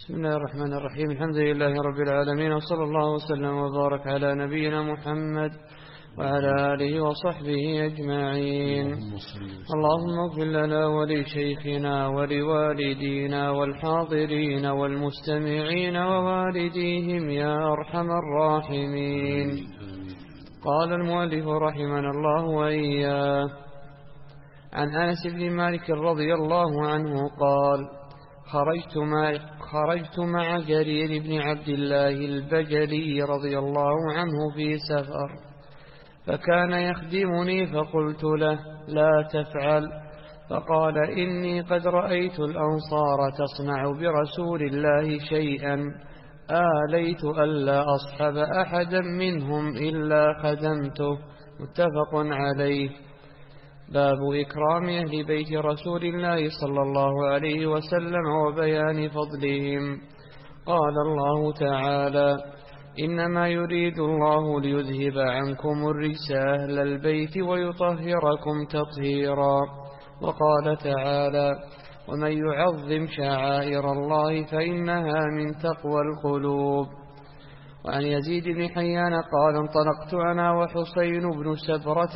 بسم الله الرحمن الرحيم. الحمد لله رب العالمين، وصلى الله وسلم وبارك على نبينا محمد وعلى آله وصحبه أجمعين. اللهم اغفر لنا ولشيخنا ولوالدينا والحاضرين والمستمعين ووالديهم يا أرحم الراحمين. قال المؤلف رحمنا الله وإياه: عن أنس بن مالك رضي الله عنه قال: خرجت مع جرير بن عبد الله البجلي رضي الله عنه في سفر، فكان يخدمني، فقلت له: لا تفعل. فقال: إني قد رأيت الأنصار تصنع برسول الله شيئا آليت ألا أصحب أحدا منهم إلا خدمته. متفق عليه. باب إكرام أهل بيت رسول الله صلى الله عليه وسلم وبيان فضلهم. قال الله تعالى: إنما يريد الله ليذهب عنكم الرجس أهل البيت ويطهركم تطهيرا. وقال تعالى: ومن يعظم شعائر الله فإنها من تقوى القلوب. وعن يزيد بن حيان قال: انطلقت أنا وحسين بن سبرة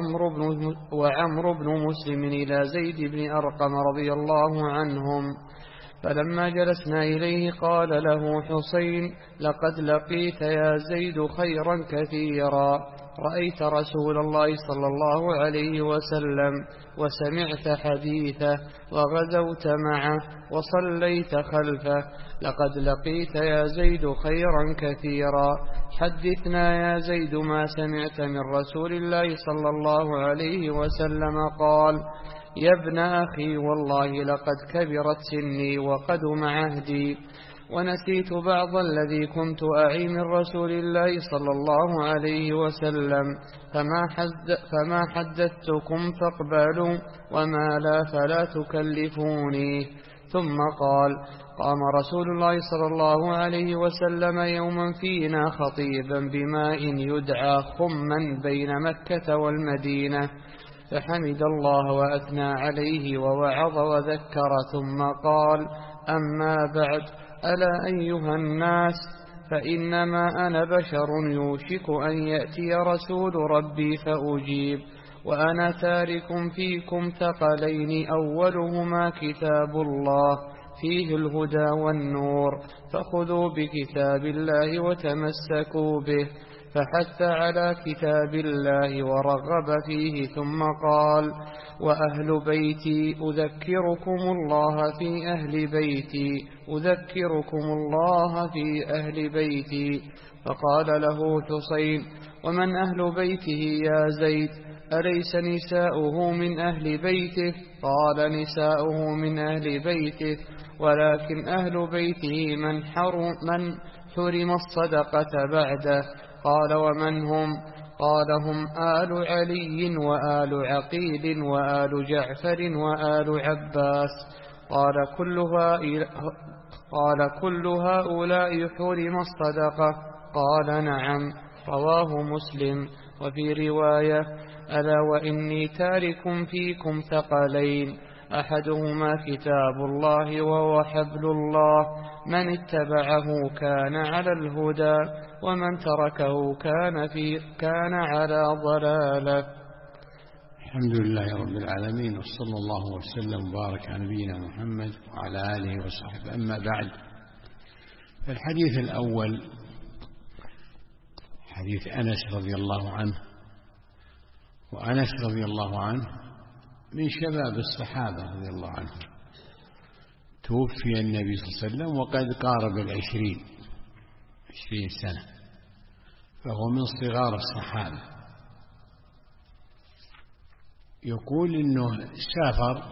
وعمر بن مسلم إلى زيد بن أرقم رضي الله عنهم، فلما جلسنا إليه قال له حسين: لقد لقيت يا زيد خيرا كثيرا، رأيت رسول الله صلى الله عليه وسلم وسمعت حديثه وغزوت معه وصليت خلفه. لقد لقيت يا زيد خيرا كثيرا، حدثنا يا زيد ما سمعت من رسول الله صلى الله عليه وسلم. قال: يا ابن أخي، والله لقد كبرت سني وقدم عهدي، ونسيت بعض الذي كنت أعي من رسول الله صلى الله عليه وسلم، فما حدثتكم فاقبلوا، وما لا فلا تكلفوني. ثم قال: قام رسول الله صلى الله عليه وسلم يوما فينا خطيبا بماء يدعى خما بين مكة والمدينة، فحمد الله وأثنى عليه ووعظ وذكر، ثم قال: أما بعد، ألا أيها الناس، فإنما أنا بشر يوشك أن يأتي رسول ربي فأجيب، وأنا تارك فيكم ثقلين، أولهما كتاب الله فيه الهدى والنور، فخذوا بكتاب الله وتمسكوا به. فحث على كتاب الله ورغب فيه، ثم قال: وأهل بيتي أذكركم الله في أهل بيتي، أذكركم الله في أهل بيتي. فقال له حسين: ومن أهل بيته يا زيد؟ أليس نساؤه من أهل بيته؟ قال: نساؤه من أهل بيته، ولكن أهل بيته من حرم الصدقة بعده. قال: ومن هم؟ قال: هم آل علي وآل عقيل وآل جعفر وآل عباس. قال: كل هؤلاء حرم الصدقة؟ قال: نعم. رواه مسلم. وفي رواية: ألا وإني تارك فيكم ثقلين، أحدهما كتاب الله وهو حبل الله، من اتبعه كان على الهدى، ومن تركه كان على ضلالة. الحمد لله رب العالمين، وصلى الله وسلم وبارك على نبينا محمد وعلى آله وصحبه. أما بعد، فالحديث الأول حديث أنس رضي الله عنه. وأنس رضي الله عنه من شباب الصحابة رضي الله عنهم، توفي النبي صلى الله عليه وسلم وقد قارب 20 سنة، فهو من صغار الصحابة. يقول إنه سافر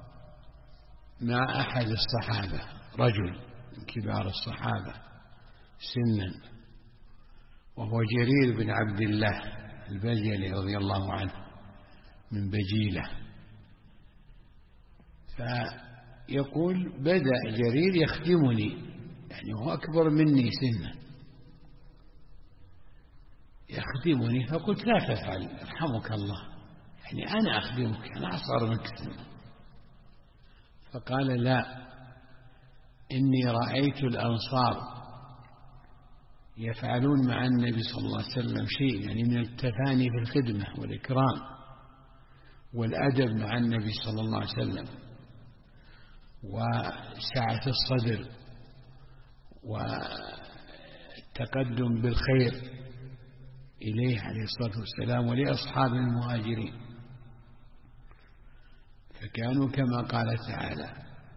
مع أحد الصحابة، رجل من كبار الصحابة سنا، وهو جرير بن عبد الله البجلي رضي الله عنه من بجيلة. فيقول: بدأ جرير يخدمني، يعني هو أكبر مني سنا، يخدمني، فقلت: لا تفعل يرحمك الله، يعني أنا أخدمك، أنا أصغر منك سنا. فقال: لا، إني رأيت الأنصار يفعلون مع النبي صلى الله عليه وسلم شيء، يعني من التفاني في الخدمة والإكرام والأدب مع النبي صلى الله عليه وسلم، وسعة الصدر والتقدم بالخير إليه عليه الصلاة والسلام ولأصحاب المهاجرين. فكانوا كما قال تعالى: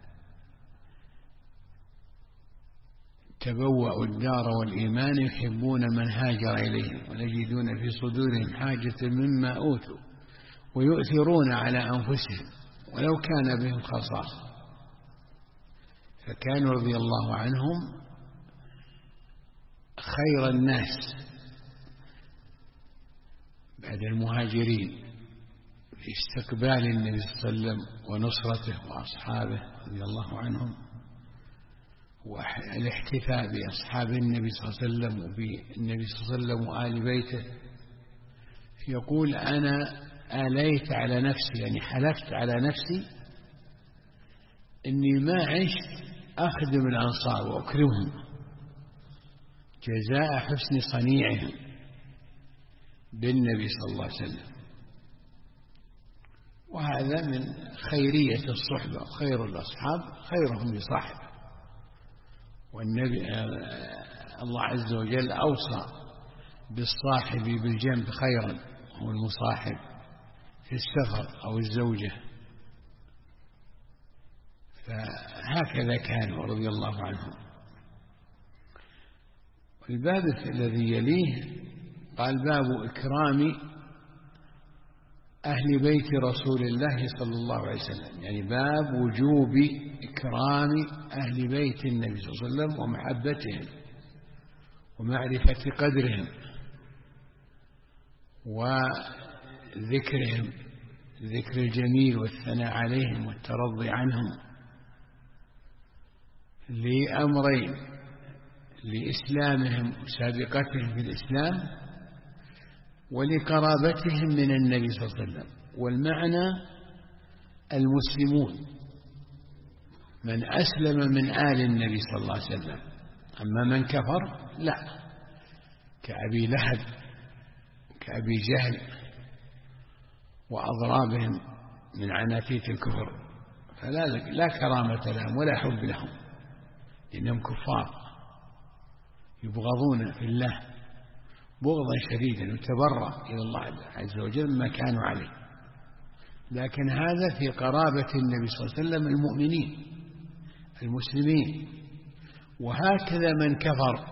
تبوأوا الدار والإيمان يحبون من هاجر إليهم ويجدون في صدورهم حاجة مما أوتوا ويؤثرون على أنفسهم ولو كان بهم خصاصة. فكانوا رضي الله عنهم خير الناس بعد المهاجرين في استقبال النبي صلى الله عليه وسلم ونصرته وأصحابه رضي الله عنهم، والاحتفاء بأصحاب النبي صلى الله عليه وسلم وبالنبي صلى الله عليه وسلم وآل بيته. يقول: أنا آليت على نفسي، يعني حلفت على نفسي إني ما عشت أخدم الأنصار وأكرمهم جزاء حسن صنيعهم بالنبي صلى الله عليه وسلم. وهذا من خيرية الصحبة، خير الأصحاب خيرهم لصاحبه. والنبي الله عز وجل أوصى بالصاحب بالجنب خيرا، هو المصاحب في السفر أو الزوجة. فهكذا كانوا رضي الله عنهم. الباب الذي يليه قال: باب إكرام أهل بيت رسول الله صلى الله عليه وسلم، يعني باب وجوب إكرام أهل بيت النبي صلى الله عليه وسلم ومحبتهم ومعرفة قدرهم وذكرهم، ذكر الجميل والثناء عليهم والترضي عنهم، لأمرين: لإسلامهم وسابقتهم في الإسلام، ولقرابتهم من النبي صلى الله عليه وسلم. والمعنى المسلمون من أسلم من آل النبي صلى الله عليه وسلم، أما من كفر لا، كأبي لهب كأبي جهل وأضرابهم من عناتيت الكفر، فلا كرامة لهم ولا حب لهم، إنهم كفار يبغضون في الله بغضا شديدا، يتبرأ إلى الله عز وجل مما كانوا عليه. لكن هذا في قرابة النبي صلى الله عليه وسلم المؤمنين المسلمين. وهكذا من كفر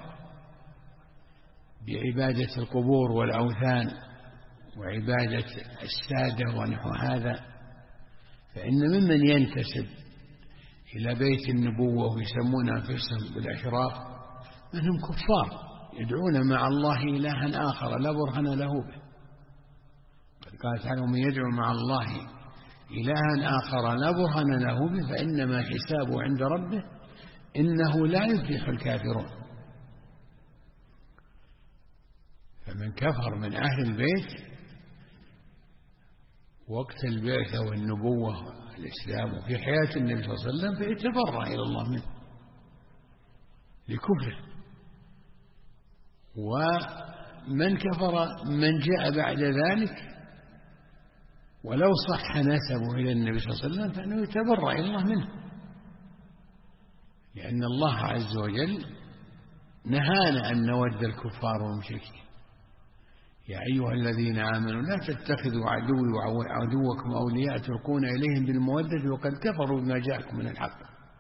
بعبادة القبور والأوثان وعبادة السادة ونحو هذا، فإن ممن ينتسب إلى بيت النبوة ويسمون أنفسهم بالأشراف من هم كفار يدعون مع الله إلها آخر لا برهان له به. قال تعالى: ومن يدعو مع الله إلها آخر لا برهان له به فإنما حسابه عند ربه إنه لا يفلح الكافرون. فمن كفر من أهل البيت وقت البعثة والنبوة والإسلام وفي حياة النبي صلى الله عليه وسلم فيتبرأ إلى الله منه لكفره. ومن كفر من جاء بعد ذلك ولو صح نسبه إلى النبي صلى الله عليه وسلم فإنه يتبرأ إلى الله منه، لأن الله عز وجل نهانا أن نود الكفار والمشركين: يا أيها الذين آمنوا لا تتخذوا عدوي وعدوكم أولياء تلقون إليهم بالمودة وقد كفروا بما جاءكم من الحق.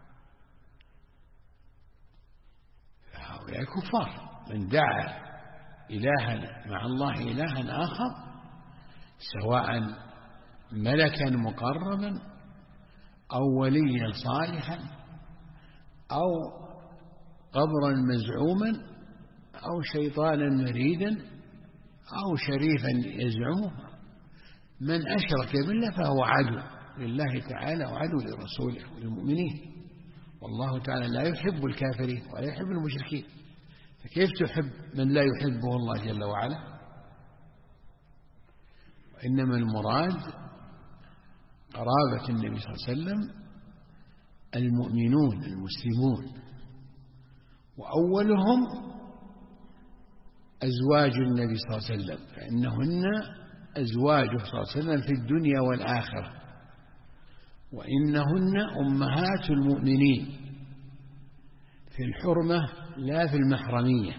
فهؤلاء كفار. من دعا إلها مع الله إلها آخر سواء ملكا مقربا أو وليا صالحا أو قبرا مزعوما أو شيطانا مريدا أو شريفا يزعمه، من أشرك بالله فهو عدو لله تعالى وعدو لرسوله وللمؤمنين، والله تعالى لا يحب الكافرين ولا يحب المشركين. فكيف تحب من لا يحبه الله جل وعلا؟ وإنما المراد قرابة النبي صلى الله عليه وسلم المؤمنون المسلمون، وأولهم أزواج النبي صلى الله عليه وسلم، فإنهن أزواجه صلى الله عليه وسلم في الدنيا والآخرة، وإنهن أمهات المؤمنين في الحرمة لا في المحرمية.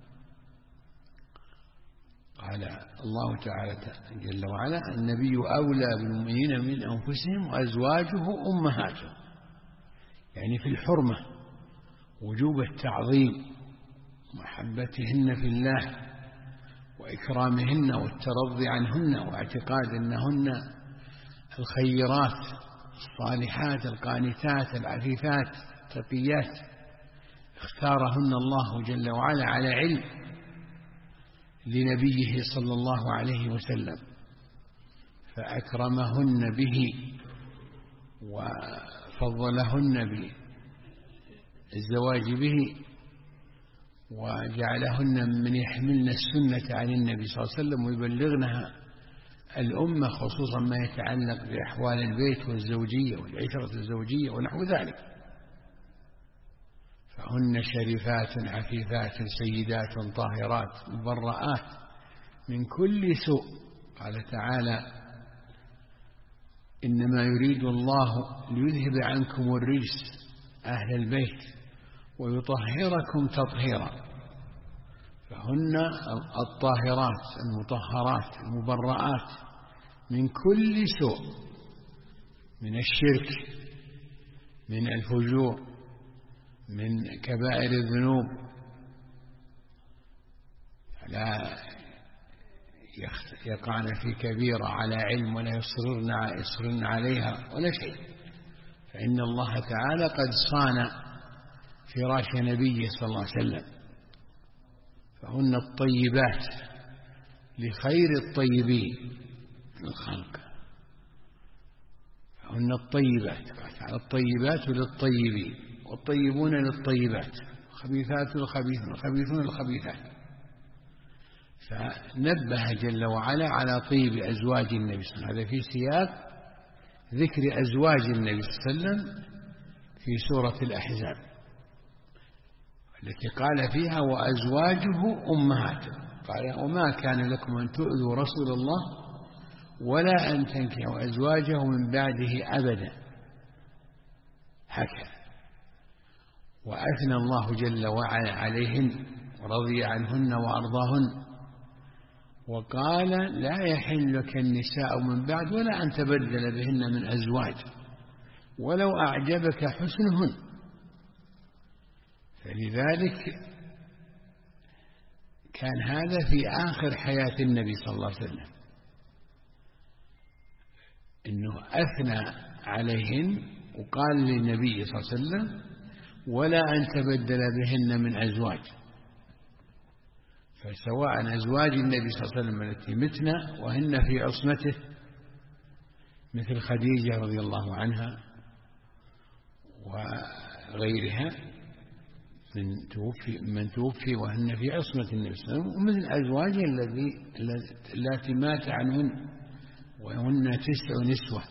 قال الله تعالى جل وعلا: النبي أولى بالمؤمنين من أنفسهم وأزواجه أمهاتهم، يعني في الحرمة وجوب التعظيم محبتهن في الله وإكرامهن والترضي عنهن واعتقاد أنهن الخيرات الصالحات القانتات العفيفات التقيات، اختارهن الله جل وعلا على علم لنبيه صلى الله عليه وسلم، فأكرمهن به وفضلهن بالزواج به، وجعلهن من يحملن السنة عن النبي صلى الله عليه وسلم ويبلغنها الأمة، خصوصا ما يتعلق بأحوال البيت والزوجية والعشرة الزوجية ونحو ذلك. فهن شريفات عفيفات سيدات طاهرات مبرآت من كل سوء. قال تعالى: إنما يريد الله ليذهب عنكم الرجس أهل البيت ويطهركم تطهيرا. فهن الطاهرات المطهرات المبرآت من كل سوء، من الشرك، من الفجور، من كبائر الذنوب، لا يقعن في كبيرة على علم ولا يصرن عليها ولا شيء، فإن الله تعالى قد صان فراش نبيه صلى الله عليه وسلم. فهن الطيبات لخير الطيبين من الخلق، فهن الطيبات، قال تعالى: الطيبات للطيبين والطيبون للطيبات الخبيثات للخبيثين والخبيثون للخبيثات. فنبه جل وعلا على طيب أزواج النبي صلى الله عليه وسلم، هذا في سياق ذكر أزواج النبي صلى الله عليه وسلم في سورة الأحزاب التي قال فيها: وأزواجه أمهاته. قال: وما كان لكم أن تؤذوا رسول الله ولا أن تنكحوا أزواجه من بعده أبدا، هكذا. وأثنى الله جل وعلا عليهن ورضي عنهن وأرضاهن، وقال: لا يحل لك النساء من بعد ولا أن تبدل بهن من أزواج ولو أعجبك حسنهن. فلذلك كان هذا في آخر حياة النبي صلى الله عليه وسلم، إنه أثنى عليهن وقال للنبي صلى الله عليه وسلم: ولا أن تبدل بهن من أزواج. فسواء أزواج النبي صلى الله عليه وسلم التي متن وهن في عصمته مثل خديجة رضي الله عنها وغيرها من توفي وهن في عصمة النبي صلى الله عليه وسلم، ومثل أزواجه التي مات عنهن وهن 9 نسوة.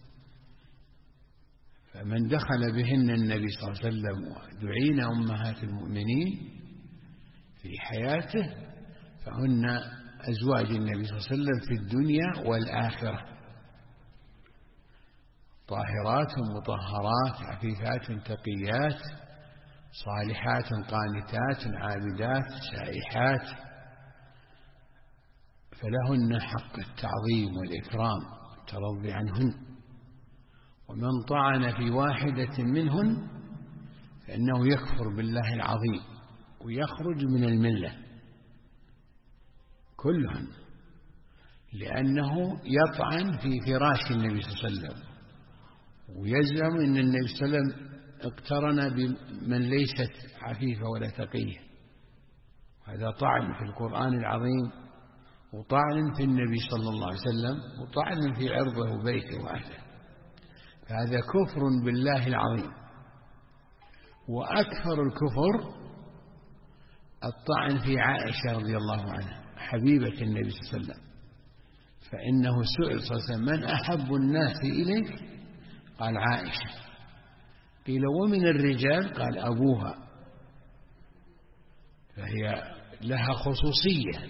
فمن دخل بهن النبي صلى الله عليه وسلم ودعين أمهات المؤمنين في حياته فهن أزواج النبي صلى الله عليه وسلم في الدنيا والآخرة، طاهرات مطهرات عفيفات تقيات صالحات قانتات عابدات سائحات، فلهن حق التعظيم والإكرام والترضي عنهن. ومن طعن في واحدة منهن فإنه يكفر بالله العظيم ويخرج من الملة كلهن، لأنه يطعن في فراش النبي صلى الله عليه وسلم ويزعم أن النبي صلى الله عليه وسلم اقترن بمن ليست عفيفة ولا تقية. هذا طعن في القرآن العظيم وطعن في النبي صلى الله عليه وسلم وطعن في عرضه وبيته وأهله، فهذا كفر بالله العظيم. وأكثر الكفر الطعن في عائشة رضي الله عنها حبيبة النبي صلى الله عليه وسلم، فإنه سئل صلى الله عليه وسلم: من أحب الناس إليك؟ قال: عائشة. قيل ومن الرجال؟ قال أبوها، فهي لها خصوصية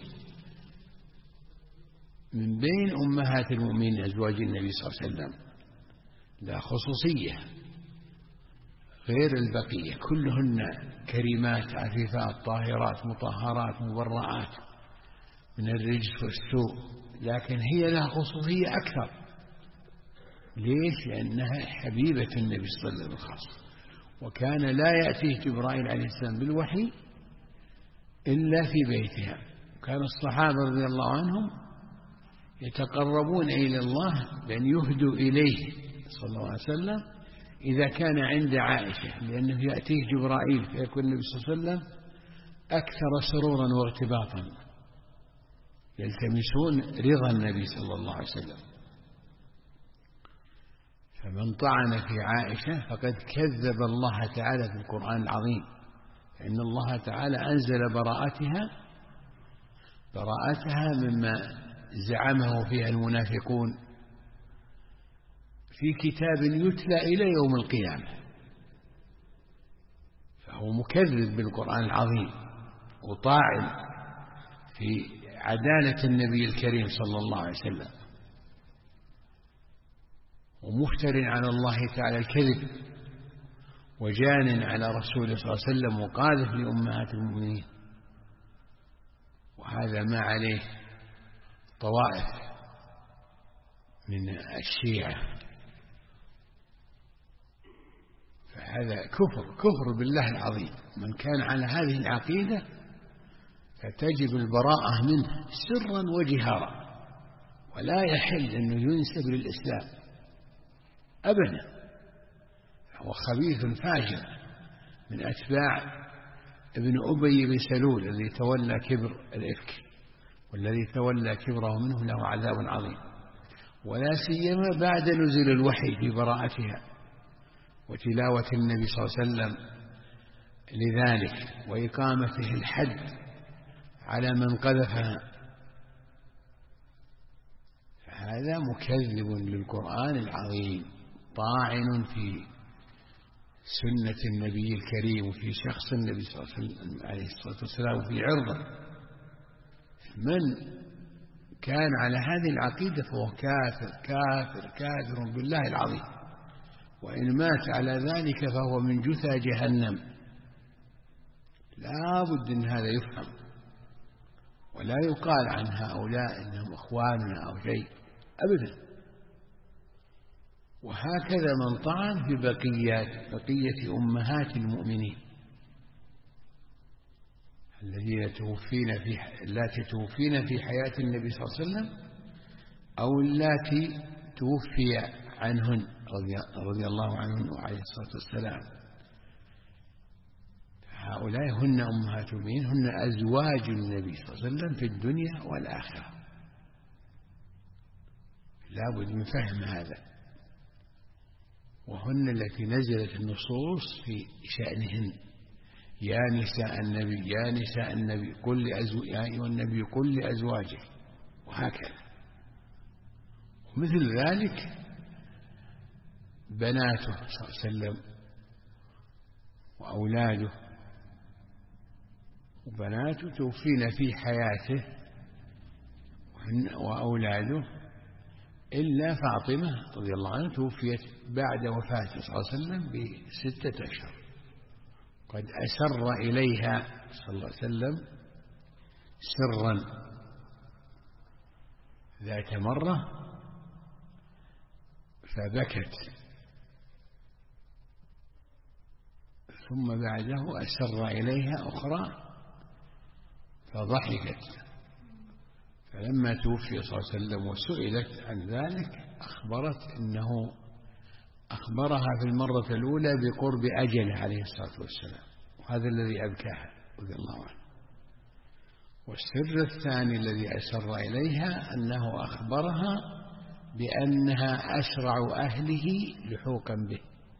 من بين أمهات المؤمنين أزواج النبي صلى الله عليه وسلم، لها خصوصية غير البقية، كلهن كريمات عفيفات طاهرات مطهرات مبرعات من الرجس والسوء، لكن هي لها خصوصية أكثر. ليش؟ لأنها حبيبة النبي صلى الله عليه وسلم الخاصة، وكان لا يأتيه جبرائيل عليه السلام بالوحي إلا في بيتها. كان الصحابة رضي الله عنهم يتقربون إلى الله بأن يهدوا إليه صلى الله عليه وسلم إذا كان عند عائشة، لأنه يأتيه جبرائيل فيكون النبي صلى الله عليه وسلم أكثر سرورا وارتباطا، يلتمسون رضا النبي صلى الله عليه وسلم. فمن طعن في عائشة فقد كذب الله تعالى في القرآن العظيم، فإن الله تعالى أنزل براءتها مما زعمه فيها المنافقون في كتاب يتلى إلى يوم القيامة، فهو مكذب بالقرآن العظيم وطاعن في عدالة النبي الكريم صلى الله عليه وسلم، ومفتر على الله تعالى الكذب، وجان على رسوله صلى الله عليه وسلم وقاذف لأمهات المؤمنين. وهذا ما عليه طوائف من الشيعة، فهذا كفر بالله العظيم. من كان على هذه العقيدة فتجب البراءة منه سرا وجهارا، ولا يحل أنه ينسب للإسلام أبدا. هو خبيث فاجر من أتباع ابن أبي بن سلول الذي تولى كبر الإفك، والذي تولى كبره منه له عذاب عظيم، ولا سيما بعد نزول الوحي في براءتها وتلاوة النبي صلى الله عليه وسلم لذلك وإقامته الحد على من قذفها. فهذا مكذب للقرآن العظيم، طاعن في سنة النبي الكريم وفي شخص النبي صلى الله عليه الصلاة والسلام وفي عرضه. من كان على هذه العقيدة فهو كافر بالله العظيم، وإن مات على ذلك فهو من جثى جهنم. لا بد أن هذا يفهم، ولا يقال عن هؤلاء إنهم أخواننا أو شيء أبدا. وهكذا من طعن في بقية أمهات المؤمنين التي توفين في حياة النبي صلى الله عليه وسلم أو التي توفي عنهن رضي الله عنهن وعليه الصلاة والسلام. هؤلاء هن أمهات المؤمنين، هن أزواج النبي صلى الله عليه وسلم في الدنيا والآخرة. لا بد من فهم هذا، وهن التي نزلت النصوص في شأنهن: يا نساء النبي يا نساء النبي يا أيها النبي قل لأزواجك، وهكذا. ومثل ذلك بناته صلى الله عليه وسلم وأولاده، وبناته توفين في حياته وأولاده، إلا فاطمة رضي الله عنها توفيت بعد وفاته صلى الله عليه وسلم ب6 أشهر. قد أسر إليها صلى الله عليه وسلم سرا ذات مرة فبكت، ثم بعده أسر إليها أخرى فضحكت. فلما توفي صلى الله عليه وسلم وسئلت عن ذلك أخبرها في المرة الأولى بقرب أجله عليه الصلاة والسلام، وهذا الذي أبكاها رضي الله عنه. والسر الثاني الذي أسر إليها أنه أخبرها بأنها أسرع أهله لحوقا به،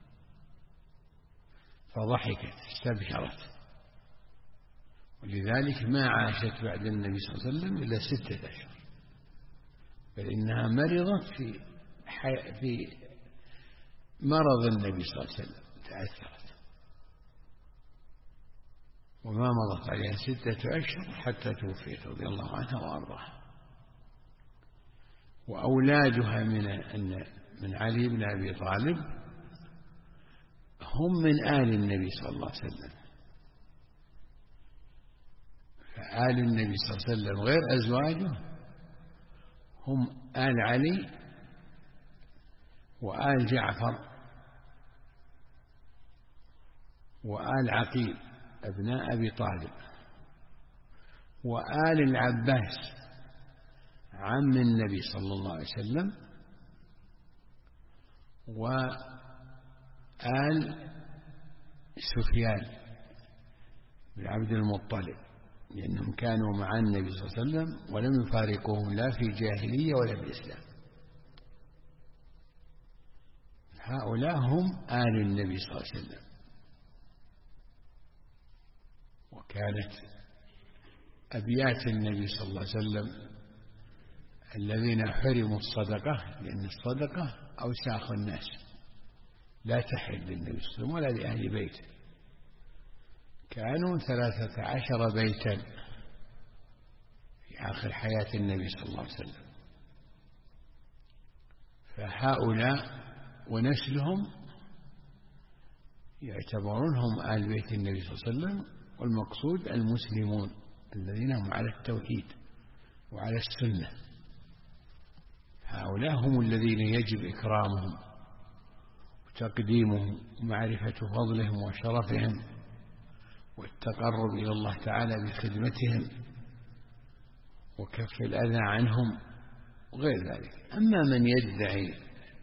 فضحكت استبشرت. ولذلك ما عاشت بعد النبي صلى الله عليه وسلم إلا 6 أشهر، بل إنها مرضت في مرض النبي صلى الله عليه وسلم، تأثرت، وما مضت عليها 6 أشهر حتى توفيت رضي الله عنها وأرضاها. وأولادها من علي بن أبي طالب هم من آل النبي صلى الله عليه وسلم، فآل النبي صلى الله عليه وسلم غير أزواجه هم آل علي وآل جعفر وآل عقيل أبناء أبي طالب وآل العباس عم النبي صلى الله عليه وسلم وآل سفيان بن عبد المطلب، لأنهم كانوا مع النبي صلى الله عليه وسلم ولم يفارقوهم لا في جاهلية ولا في الإسلام. هؤلاء هم آل النبي صلى الله عليه وسلم. وكانت أبيات النبي صلى الله عليه وسلم الذين حرموا الصدقة، لأن الصدقة أوساخ الناس لا تحل للنبي صلى الله عليه وسلم ولا لأهل بيته، كانوا 13 بيتا في آخر حياة النبي صلى الله عليه وسلم. فهؤلاء ونسلهم يعتبرونهم آل بيت النبي صلى الله عليه وسلم، والمقصود المسلمون الذين هم على التوحيد وعلى السنة. هؤلاء هم الذين يجب إكرامهم وتقديمهم ومعرفة فضلهم وشرفهم والتقرب إلى الله تعالى بخدمتهم وكف الأذى عنهم وغير ذلك. أما من يدعي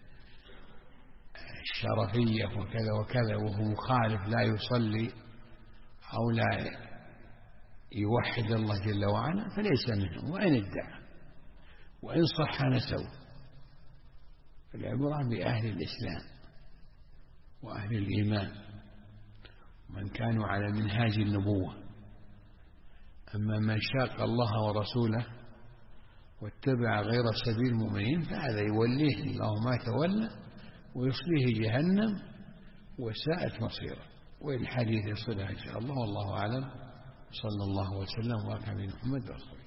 الشرفية وكذا وكذا وهو مخالف لا يصلي أو لا يوحد الله جل وعلا فليس منهم، وإن ادعى وإن صح نسوه. العبرة بأهل الإسلام وأهل الإيمان من كانوا على منهاج النبوة. أما من شاق الله ورسوله واتبع غير سبيل المؤمنين فهذا يوليه الله ما تولى ويصليه جهنم وساءت مصيره. والحديث يصلها إن شاء الله، والله أعلم. صلى الله وسلم وبارك على محمد رسول الله.